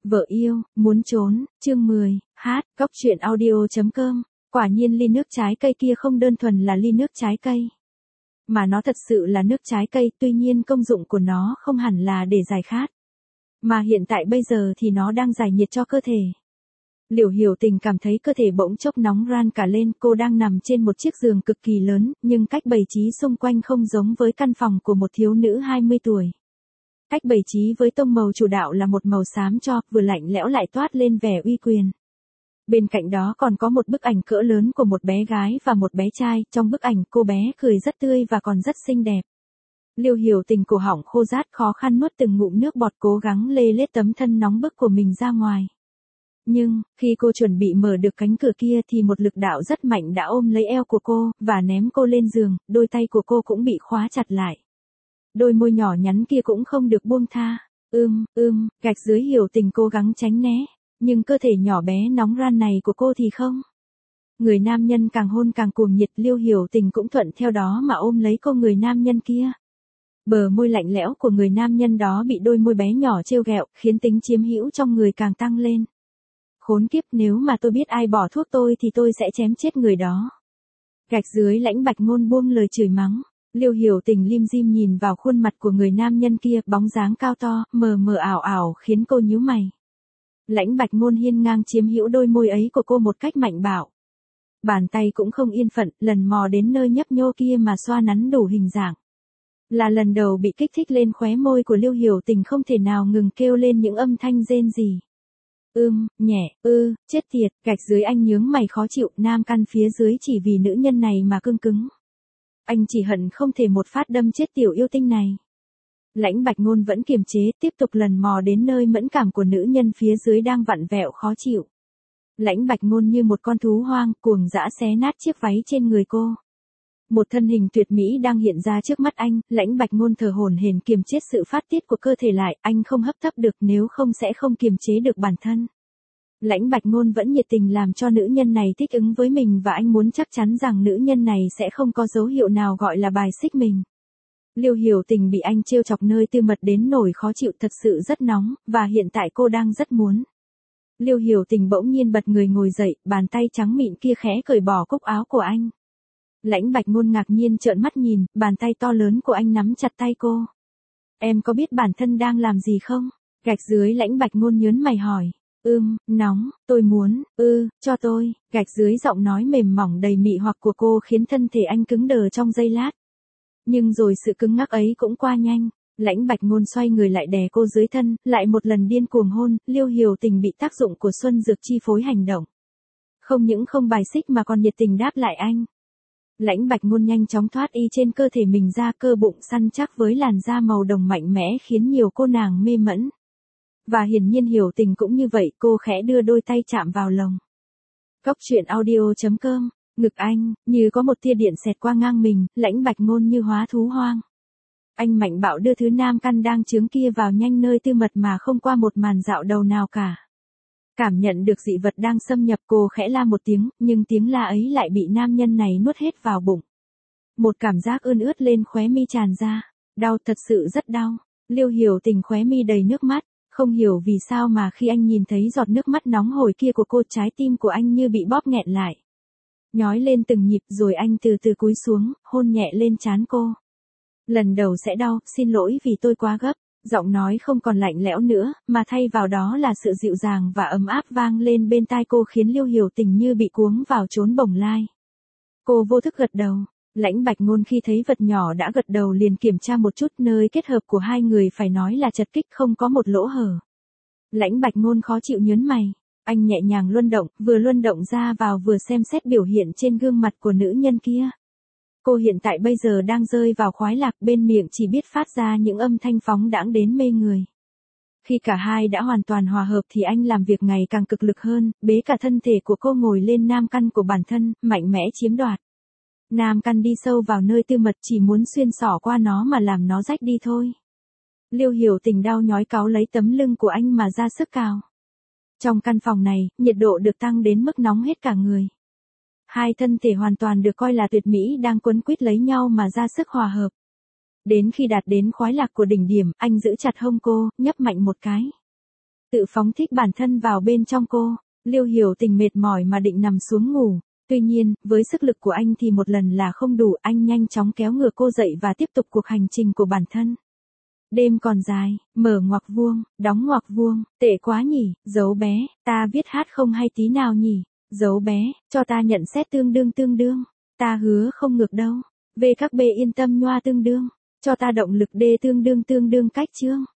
Vợ yêu, muốn trốn, chương 10, Cóc truyện audio.com. Quả nhiên ly nước trái cây kia không đơn thuần là ly nước trái cây, mà nó thật sự là nước trái cây, tuy nhiên công dụng của nó không hẳn là để giải khát, mà hiện tại bây giờ thì nó đang giải nhiệt cho cơ thể. Liễu Hiểu Tình cảm thấy cơ thể bỗng chốc nóng ran cả lên, cô đang nằm trên một chiếc giường cực kỳ lớn, nhưng cách bày trí xung quanh không giống với căn phòng của một thiếu nữ 20 tuổi. Cách bày trí với tông màu chủ đạo là một màu xám cho, vừa lạnh lẽo lại toát lên vẻ uy quyền. Bên cạnh đó còn có một bức ảnh cỡ lớn của một bé gái và một bé trai, trong bức ảnh cô bé cười rất tươi và còn rất xinh đẹp. Liễu Hiểu Tình cổ họng khô rát khó khăn nuốt từng ngụm nước bọt cố gắng lê lết tấm thân nóng bức của mình ra ngoài. Nhưng, khi cô chuẩn bị mở được cánh cửa kia thì một lực đạo rất mạnh đã ôm lấy eo của cô, và ném cô lên giường, đôi tay của cô cũng bị khóa chặt lại. Đôi môi nhỏ nhắn kia cũng không được buông tha. Gạch dưới Hiểu Tình cố gắng tránh né, nhưng cơ thể nhỏ bé nóng ran này của cô thì không. Người nam nhân càng hôn càng cuồng nhiệt, Liễu Hiểu Tình cũng thuận theo đó mà ôm lấy cô người nam nhân kia. Bờ môi lạnh lẽo của người nam nhân đó bị đôi môi bé nhỏ trêu ghẹo, khiến tính chiếm hữu trong người càng tăng lên. Khốn kiếp, nếu mà tôi biết ai bỏ thuốc tôi thì tôi sẽ chém chết người đó. Gạch dưới Lãnh Bạch Ngôn buông lời chửi mắng. Liễu Hiểu Tình lim dim nhìn vào khuôn mặt của người nam nhân kia, bóng dáng cao to, mờ mờ ảo ảo khiến cô nhíu mày. Lãnh Bạch Ngôn hiên ngang chiếm hữu đôi môi ấy của cô một cách mạnh bạo. Bàn tay cũng không yên phận, lần mò đến nơi nhấp nhô kia mà xoa nắn đủ hình dạng. Là lần đầu bị kích thích lên khóe môi của Liễu Hiểu Tình không thể nào ngừng kêu lên những âm thanh rên rỉ. Nhẹ, chết tiệt, gạch dưới anh nhướng mày khó chịu, nam căn phía dưới chỉ vì nữ nhân này mà cương cứng. Anh chỉ hận không thể một phát đâm chết tiểu yêu tinh này. Lãnh Bạch Ngôn vẫn kiềm chế, tiếp tục lần mò đến nơi mẫn cảm của nữ nhân phía dưới đang vặn vẹo khó chịu. Lãnh Bạch Ngôn như một con thú hoang, cuồng dã xé nát chiếc váy trên người cô. Một thân hình tuyệt mỹ đang hiện ra trước mắt anh, Lãnh Bạch Ngôn thở hổn hển kiềm chế sự phát tiết của cơ thể lại, anh không hấp tấp được, nếu không sẽ không kiềm chế được bản thân. Lãnh Bạch Ngôn vẫn nhiệt tình làm cho nữ nhân này thích ứng với mình, và anh muốn chắc chắn rằng nữ nhân này sẽ không có dấu hiệu nào gọi là bài xích mình. Liễu Hiểu Tình bị anh trêu chọc nơi tư mật đến nỗi khó chịu, thật sự rất nóng, và hiện tại cô đang rất muốn. Liễu Hiểu Tình bỗng nhiên bật người ngồi dậy, bàn tay trắng mịn kia khẽ cởi bỏ cúc áo của anh. Lãnh Bạch Ngôn ngạc nhiên trợn mắt nhìn, bàn tay to lớn của anh nắm chặt tay cô. Em có biết bản thân đang làm gì không? Gạch dưới Lãnh Bạch Ngôn nhớn mày hỏi. Nóng, tôi muốn, cho tôi. Gạch dưới giọng nói mềm mỏng đầy mị hoặc của cô khiến thân thể anh cứng đờ trong giây lát. Nhưng rồi sự cứng ngắc ấy cũng qua nhanh. Lãnh Bạch Ngôn xoay người lại đè cô dưới thân, lại một lần điên cuồng hôn. Liễu Hiểu Tình bị tác dụng của xuân dược chi phối hành động. Không những không bài xích mà còn nhiệt tình đáp lại anh. Lãnh Bạch Ngôn nhanh chóng thoát y trên cơ thể mình ra, cơ bụng săn chắc với làn da màu đồng mạnh mẽ khiến nhiều cô nàng mê mẩn. Và hiển nhiên Hiểu Tình cũng như vậy, cô khẽ đưa đôi tay chạm vào lồng. Cóc truyện audio.com. Ngực anh, như có một tia điện xẹt qua ngang mình, Lãnh Bạch Ngôn như hóa thú hoang. Anh mạnh bạo đưa thứ nam căn đang chướng kia vào nhanh nơi tư mật mà không qua một màn dạo đầu nào cả. Cảm nhận được dị vật đang xâm nhập, cô khẽ la một tiếng, nhưng tiếng la ấy lại bị nam nhân này nuốt hết vào bụng. Một cảm giác ươn ướt lên khóe mi tràn ra. Đau, thật sự rất đau. Liễu Hiểu Tình khóe mi đầy nước mắt. Không hiểu vì sao mà khi anh nhìn thấy giọt nước mắt nóng hổi kia của cô, trái tim của anh như bị bóp nghẹn lại. Nhói lên từng nhịp, rồi anh từ từ cúi xuống, hôn nhẹ lên trán cô. Lần đầu sẽ đau, xin lỗi vì tôi quá gấp. Giọng nói không còn lạnh lẽo nữa, mà thay vào đó là sự dịu dàng và ấm áp vang lên bên tai cô, khiến Liễu Hiểu Tình như bị cuống vào chốn bồng lai. Cô vô thức gật đầu. Lãnh Bạch Ngôn khi thấy vật nhỏ đã gật đầu liền kiểm tra một chút, nơi kết hợp của hai người phải nói là chật kích, không có một lỗ hở. Lãnh Bạch Ngôn khó chịu nhớn mày. Anh nhẹ nhàng luân động, vừa luân động ra vào vừa xem xét biểu hiện trên gương mặt của nữ nhân kia. Cô hiện tại bây giờ đang rơi vào khoái lạc, bên miệng chỉ biết phát ra những âm thanh phóng đãng đến mê người. Khi cả hai đã hoàn toàn hòa hợp thì anh làm việc ngày càng cực lực hơn, bế cả thân thể của cô ngồi lên nam căn của bản thân, mạnh mẽ chiếm đoạt. Nam căn đi sâu vào nơi tư mật, chỉ muốn xuyên xỏ qua nó mà làm nó rách đi thôi. Liễu Hiểu Tình đau nhói cáu lấy tấm lưng của anh mà ra sức cào. Trong căn phòng này, nhiệt độ được tăng đến mức nóng hết cả người. Hai thân thể hoàn toàn được coi là tuyệt mỹ đang quấn quýt lấy nhau mà ra sức hòa hợp. Đến khi đạt đến khoái lạc của đỉnh điểm, anh giữ chặt hông cô, nhấp mạnh một cái. tự phóng thích bản thân vào bên trong cô. Liêu Hiểu Tình mệt mỏi mà định nằm xuống ngủ. Tuy nhiên, với sức lực của anh thì một lần là không đủ, anh nhanh chóng kéo ngược cô dậy và tiếp tục cuộc hành trình của bản thân. Đêm còn dài, mở ngoặc vuông, đóng ngoặc vuông, tệ quá nhỉ, dấu bé, ta viết hát không hay tí nào nhỉ, dấu bé, cho ta nhận xét tương đương, ta hứa không ngược đâu, V các B yên tâm nhoa tương đương, cho ta động lực D tương đương cách chương.